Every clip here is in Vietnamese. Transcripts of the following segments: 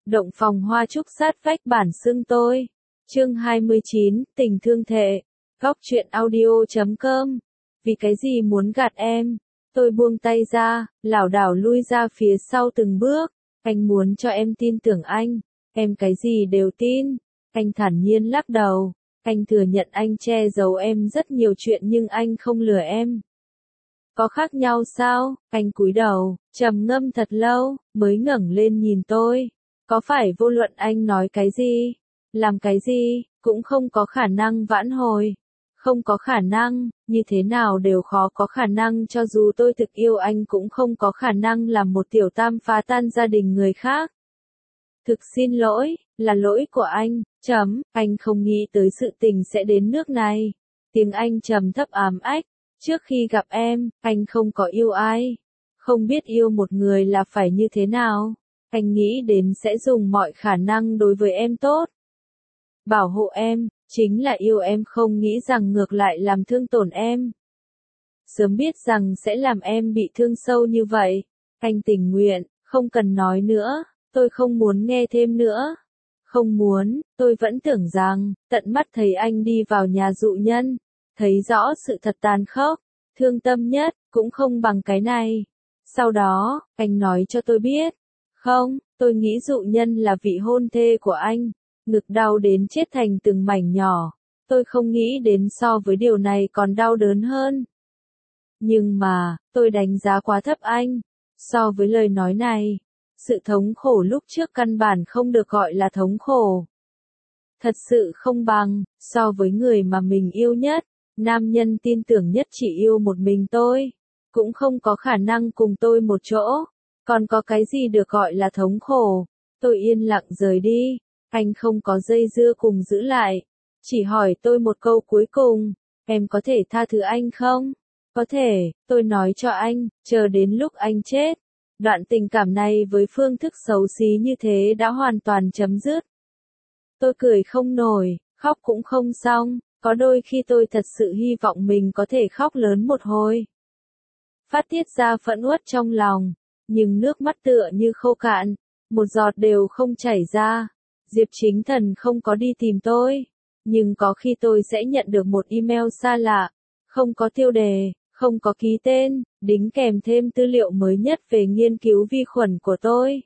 Động phòng hoa trúc sát vách bản xưng tôi. Chương 29, tình thương thệ. Góc truyện audio.com. Vì cái gì muốn gạt em? Tôi buông tay ra, lảo đảo lui ra phía sau từng bước. Anh muốn cho em tin tưởng anh. Em cái gì đều tin. Anh thản nhiên lắc đầu. Anh thừa nhận anh che giấu em rất nhiều chuyện nhưng anh không lừa em. Có khác nhau sao? Anh cúi đầu, trầm ngâm thật lâu, mới ngẩng lên nhìn tôi. Có phải vô luận anh nói cái gì, làm cái gì, cũng không có khả năng vãn hồi. Không có khả năng, như thế nào đều khó có khả năng, cho dù tôi thực yêu anh cũng không có khả năng làm một tiểu tam phá tan gia đình người khác. Thực xin lỗi, là lỗi của anh, anh không nghĩ tới sự tình sẽ đến nước này. Tiếng anh trầm thấp ám ách, trước khi gặp em, anh không có yêu ai. Không biết yêu một người là phải như thế nào. Anh nghĩ đến sẽ dùng mọi khả năng đối với em tốt. Bảo hộ em, chính là yêu em, không nghĩ rằng ngược lại làm thương tổn em. Sớm biết rằng sẽ làm em bị thương sâu như vậy. Anh tình nguyện, không cần nói nữa, tôi không muốn nghe thêm nữa. Không muốn, tôi vẫn tưởng rằng, tận mắt thấy anh đi vào nhà dụ nhân, thấy rõ sự thật tàn khốc, thương tâm nhất, cũng không bằng cái này. Sau đó, anh nói cho tôi biết. Không, tôi nghĩ dụ nhân là vị hôn thê của anh. Ngực đau đến chết thành từng mảnh nhỏ. Tôi không nghĩ đến so với điều này còn đau đớn hơn. Nhưng mà, tôi đánh giá quá thấp anh. So với lời nói này, sự thống khổ lúc trước căn bản không được gọi là thống khổ. Thật sự không bằng, so với người mà mình yêu nhất, nam nhân tin tưởng nhất chỉ yêu một mình tôi. Cũng không có khả năng cùng tôi một chỗ. Còn có cái gì được gọi là thống khổ? Tôi yên lặng rời đi. Anh không có dây dưa cùng giữ lại. Chỉ hỏi tôi một câu cuối cùng. Em có thể tha thứ anh không? Có thể, tôi nói cho anh, chờ đến lúc anh chết. Đoạn tình cảm này với phương thức xấu xí như thế đã hoàn toàn chấm dứt. Tôi cười không nổi, khóc cũng không xong. Có đôi khi tôi thật sự hy vọng mình có thể khóc lớn một hồi. Phát tiết ra phẫn uất trong lòng. Nhưng nước mắt tựa như khô cạn, một giọt đều không chảy ra. Diệp Chính Thần không có đi tìm tôi, nhưng có khi tôi sẽ nhận được một email xa lạ, không có tiêu đề, không có ký tên, đính kèm thêm tư liệu mới nhất về nghiên cứu vi khuẩn của tôi.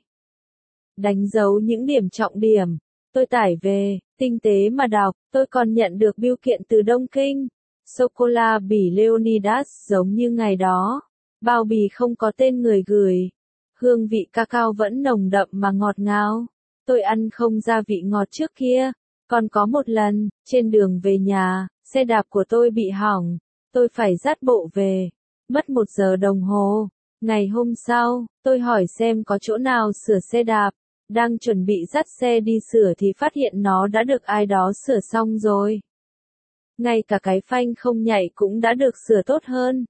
Đánh dấu những điểm trọng điểm, tôi tải về, tinh tế mà đọc, tôi còn nhận được bưu kiện từ Đông Kinh. Sô-cô-la bỉ Leonidas giống như ngày đó. Bao bì không có tên người gửi. Hương vị cacao vẫn nồng đậm mà ngọt ngào. Tôi ăn không gia vị ngọt trước kia. Còn có một lần, trên đường về nhà, xe đạp của tôi bị hỏng. Tôi phải dắt bộ về. Mất 1 giờ đồng hồ. Ngày hôm sau, tôi hỏi xem có chỗ nào sửa xe đạp. Đang chuẩn bị dắt xe đi sửa thì phát hiện nó đã được ai đó sửa xong rồi. Ngay cả cái phanh không nhảy cũng đã được sửa tốt hơn.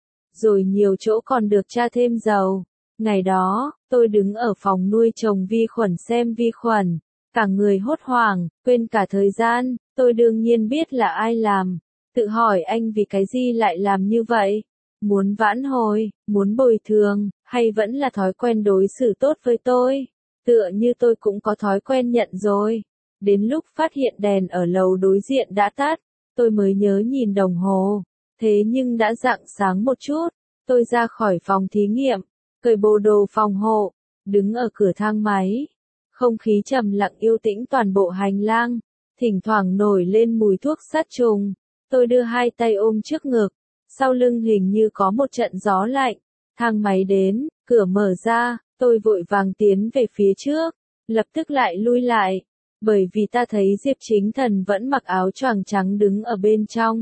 Rồi nhiều chỗ còn được tra thêm dầu. Ngày đó, tôi đứng ở phòng nuôi trồng vi khuẩn xem vi khuẩn. Cả người hốt hoảng, quên cả thời gian, tôi đương nhiên biết là ai làm. Tự hỏi anh vì cái gì lại làm như vậy? Muốn vãn hồi, muốn bồi thường, hay vẫn là thói quen đối xử tốt với tôi? Tựa như tôi cũng có thói quen nhận rồi. Đến lúc phát hiện đèn ở lầu đối diện đã tắt, tôi mới nhớ nhìn đồng hồ. Thế nhưng đã rạng sáng một chút, tôi ra khỏi phòng thí nghiệm, cởi bộ đồ phòng hộ, đứng ở cửa thang máy. Không khí trầm lặng yên tĩnh toàn bộ hành lang, thỉnh thoảng nổi lên mùi thuốc sát trùng. Tôi đưa hai tay ôm trước ngực, sau lưng hình như có một trận gió lạnh. Thang máy đến, cửa mở ra, tôi vội vàng tiến về phía trước, lập tức lại lui lại, bởi vì ta thấy Diệp Chính Thần vẫn mặc áo choàng trắng đứng ở bên trong.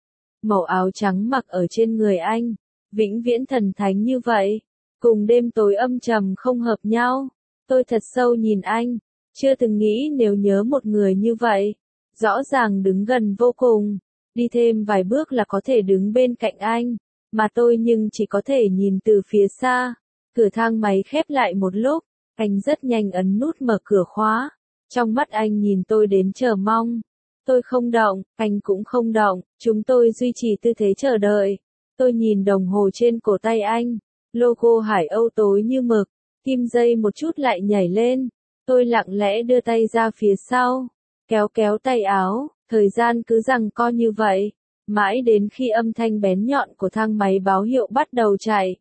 Màu áo trắng mặc ở trên người anh, vĩnh viễn thần thánh như vậy, cùng đêm tối âm trầm không hợp nhau. Tôi thật sâu nhìn anh, chưa từng nghĩ nếu nhớ một người như vậy, rõ ràng đứng gần vô cùng, đi thêm vài bước là có thể đứng bên cạnh anh, mà tôi nhưng chỉ có thể nhìn từ phía xa. Cửa thang máy khép lại một lúc, anh rất nhanh ấn nút mở cửa khóa, trong mắt anh nhìn tôi đến chờ mong. Tôi không động, anh cũng không động, chúng tôi duy trì tư thế chờ đợi. Tôi nhìn đồng hồ trên cổ tay anh, logo Hải Âu tối như mực, kim dây một chút lại nhảy lên. Tôi lặng lẽ đưa tay ra phía sau, kéo kéo tay áo, thời gian cứ giằng co như vậy, mãi đến khi âm thanh bén nhọn của thang máy báo hiệu bắt đầu chạy.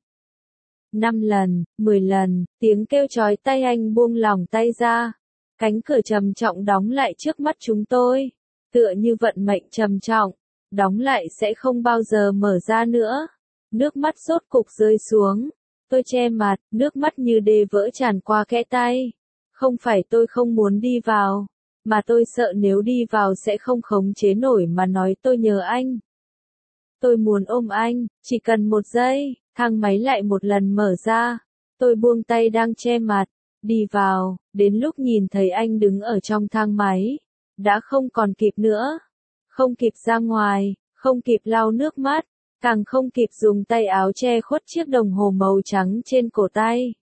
5 lần, 10 lần, tiếng kêu chói tai anh buông lỏng tay ra. Cánh cửa trầm trọng đóng lại trước mắt chúng tôi, tựa như vận mệnh trầm trọng, đóng lại sẽ không bao giờ mở ra nữa. Nước mắt rốt cục rơi xuống, tôi che mặt, nước mắt như đê vỡ tràn qua kẽ tay. Không phải tôi không muốn đi vào, mà tôi sợ nếu đi vào sẽ không khống chế nổi mà nói tôi nhớ anh. Tôi muốn ôm anh, chỉ cần 1 giây, thang máy lại một lần mở ra. Tôi buông tay đang che mặt, đi vào, đến lúc nhìn thấy anh đứng ở trong thang máy, đã không còn kịp nữa. Không kịp ra ngoài, không kịp lau nước mắt, càng không kịp dùng tay áo che khuất chiếc đồng hồ màu trắng trên cổ tay.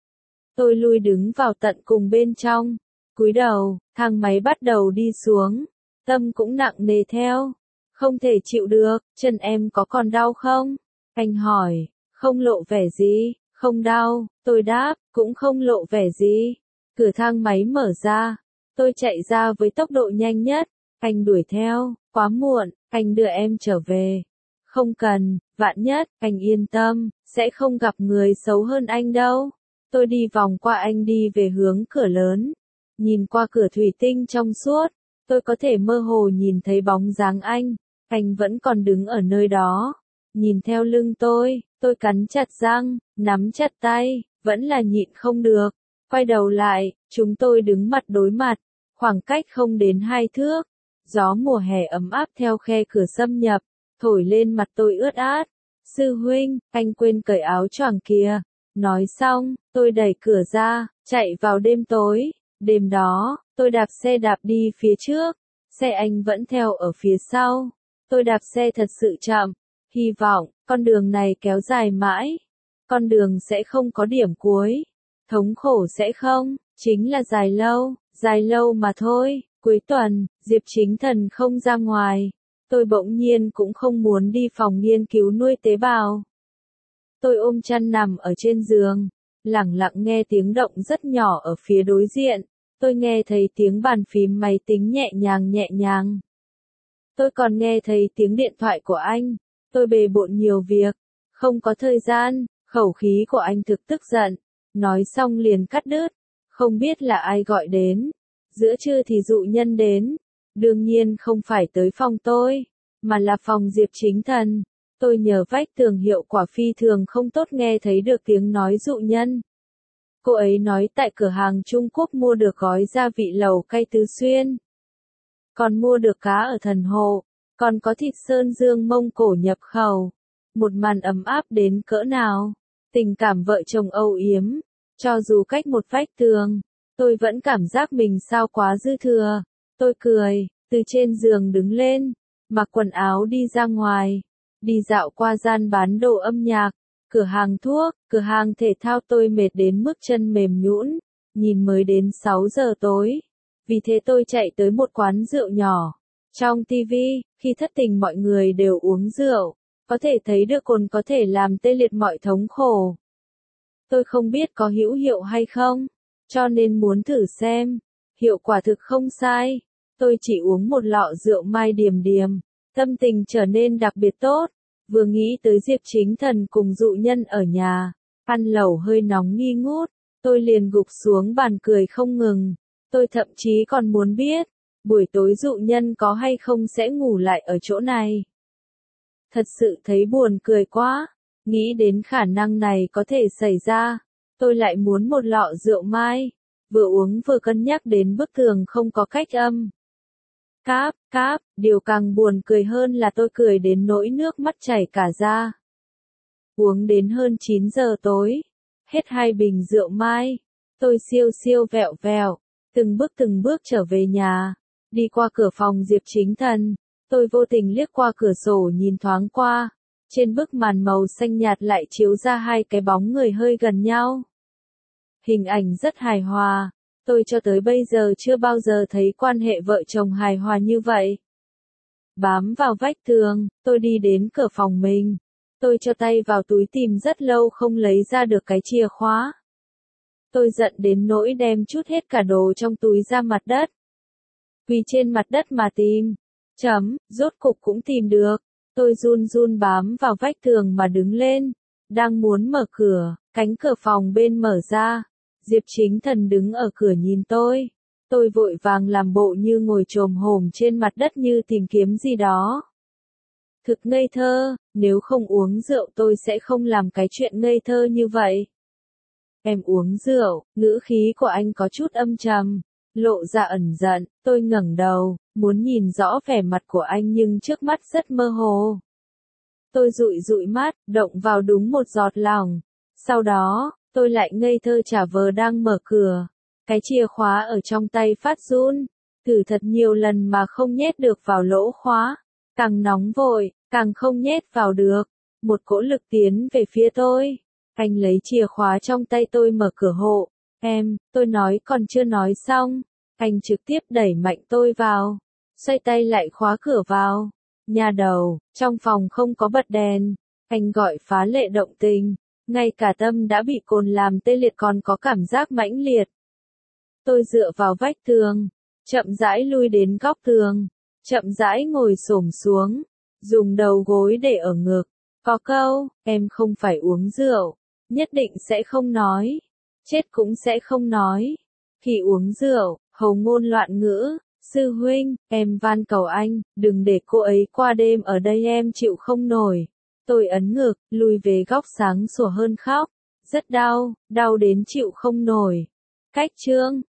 Tôi lui đứng vào tận cùng bên trong, cúi đầu, thang máy bắt đầu đi xuống, tâm cũng nặng nề theo. Không thể chịu được, chân em có còn đau không? Anh hỏi, không lộ vẻ gì, không đau, tôi đáp, cũng không lộ vẻ gì. Cửa thang máy mở ra, tôi chạy ra với tốc độ nhanh nhất, anh đuổi theo, quá muộn, anh đưa em trở về. Không cần, vạn nhất, anh yên tâm, sẽ không gặp người xấu hơn anh đâu. Tôi đi vòng qua anh đi về hướng cửa lớn, nhìn qua cửa thủy tinh trong suốt, tôi có thể mơ hồ nhìn thấy bóng dáng anh vẫn còn đứng ở nơi đó, nhìn theo lưng tôi cắn chặt răng, nắm chặt tay, vẫn là nhịn không được, quay đầu lại, chúng tôi đứng mặt đối mặt, khoảng cách không đến 2 thước, gió mùa hè ấm áp theo khe cửa xâm nhập, thổi lên mặt tôi ướt át. Sư huynh, anh quên cởi áo choàng kìa. Nói xong, tôi đẩy cửa ra, chạy vào đêm tối. Đêm đó, tôi đạp xe đạp đi phía trước, xe anh vẫn theo ở phía sau. Tôi đạp xe thật sự chậm, hy vọng, con đường này kéo dài mãi. Con đường sẽ không có điểm cuối. Thống khổ sẽ không, chính là dài lâu mà thôi. Cuối tuần, Diệp Chính Thần không ra ngoài. Tôi bỗng nhiên cũng không muốn đi phòng nghiên cứu nuôi tế bào. Tôi ôm chăn nằm ở trên giường, lẳng lặng nghe tiếng động rất nhỏ ở phía đối diện. Tôi nghe thấy tiếng bàn phím máy tính nhẹ nhàng. Tôi còn nghe thấy tiếng điện thoại của anh. Tôi bề bộn nhiều việc, không có thời gian, khẩu khí của anh thực tức giận. Nói xong liền cắt đứt, không biết là ai gọi đến. Giữa trưa thì dụ nhân đến. Đương nhiên không phải tới phòng tôi, mà là phòng Diệp Chính Thần. Tôi nhờ vách tường hiệu quả phi thường không tốt nghe thấy được tiếng nói dụ nhân. Cô ấy nói tại cửa hàng Trung Quốc mua được gói gia vị lẩu cay Tứ Xuyên. Còn mua được cá ở Thần Hộ, còn có thịt sơn dương Mông Cổ nhập khẩu. Một màn ấm áp đến cỡ nào. Tình cảm vợ chồng âu yếm. Cho dù cách một vách tường, tôi vẫn cảm giác mình sao quá dư thừa. Tôi cười, từ trên giường đứng lên, mặc quần áo đi ra ngoài, đi dạo qua gian bán đồ âm nhạc, cửa hàng thuốc, cửa hàng thể thao. Tôi mệt đến mức chân mềm nhũn, nhìn mới đến 6 giờ tối. Vì thế tôi chạy tới một quán rượu nhỏ. Trong TV, khi thất tình mọi người đều uống rượu, có thể thấy được cồn có thể làm tê liệt mọi thống khổ. Tôi không biết có hữu hiệu hay không, cho nên muốn thử xem. Hiệu quả thực không sai. Tôi chỉ uống một lọ rượu Mai Điềm Điềm, tâm tình trở nên đặc biệt tốt. Vừa nghĩ tới Diệp Chính Thần cùng dụ nhân ở nhà, ăn lẩu hơi nóng nghi ngút, tôi liền gục xuống bàn cười không ngừng. Tôi thậm chí còn muốn biết, buổi tối dụ nhân có hay không sẽ ngủ lại ở chỗ này. Thật sự thấy buồn cười quá, nghĩ đến khả năng này có thể xảy ra, tôi lại muốn một lọ rượu Mai, vừa uống vừa cân nhắc đến bức tường không có cách âm. Cáp, điều càng buồn cười hơn là tôi cười đến nỗi nước mắt chảy cả ra. Uống đến hơn 9 giờ tối, hết 2 bình rượu Mai, tôi siêu vẹo, từng bước trở về nhà, đi qua cửa phòng Diệp Chính Thần, tôi vô tình liếc qua cửa sổ nhìn thoáng qua, trên bức màn màu xanh nhạt lại chiếu ra 2 cái bóng người hơi gần nhau. Hình ảnh rất hài hòa. Tôi cho tới bây giờ chưa bao giờ thấy quan hệ vợ chồng hài hòa như vậy. Bám vào vách tường, tôi đi đến cửa phòng mình. Tôi cho tay vào túi tìm rất lâu không lấy ra được cái chìa khóa. Tôi giận đến nỗi đem chút hết cả đồ trong túi ra mặt đất. Vì trên mặt đất mà tìm. Rốt cục cũng tìm được. Tôi run run bám vào vách tường mà đứng lên. Đang muốn mở cửa, cánh cửa phòng bên mở ra. Diệp Chính Thần đứng ở cửa nhìn tôi. Tôi vội vàng làm bộ như ngồi chồm hổm trên mặt đất như tìm kiếm gì đó. Thực ngây thơ, nếu không uống rượu tôi sẽ không làm cái chuyện ngây thơ như vậy. Em uống rượu, ngữ khí của anh có chút âm trầm, lộ ra ẩn giận, tôi ngẩng đầu, muốn nhìn rõ vẻ mặt của anh nhưng trước mắt rất mơ hồ. Tôi dụi dụi mắt, động vào đúng một giọt lòng. Sau đó, tôi lại ngây thơ giả vờ đang mở cửa. Cái chìa khóa ở trong tay phát run, thử thật nhiều lần mà không nhét được vào lỗ khóa. Càng nóng vội, càng không nhét vào được. Một cỗ lực tiến về phía tôi. Anh lấy chìa khóa trong tay tôi mở cửa hộ. Tôi nói còn chưa nói xong. Anh trực tiếp đẩy mạnh tôi vào. Xoay tay lại khóa cửa vào. Nhà đầu, trong phòng không có bật đèn. Anh gọi phá lệ động tình. Ngay cả tâm đã bị cồn làm tê liệt còn có cảm giác mãnh liệt. Tôi dựa vào vách tường. Chậm rãi lui đến góc tường. Chậm rãi ngồi xổm xuống. Dùng đầu gối để ở ngực. Có câu, em không phải uống rượu. Nhất định sẽ không nói. Chết cũng sẽ không nói. Khi uống rượu, hầu ngôn loạn ngữ. Sư huynh, em van cầu anh, đừng để cô ấy qua đêm ở đây em chịu không nổi. Tôi ấn ngực, lùi về góc sáng sủa hơn khóc. Rất đau, đau đến chịu không nổi. Cách chương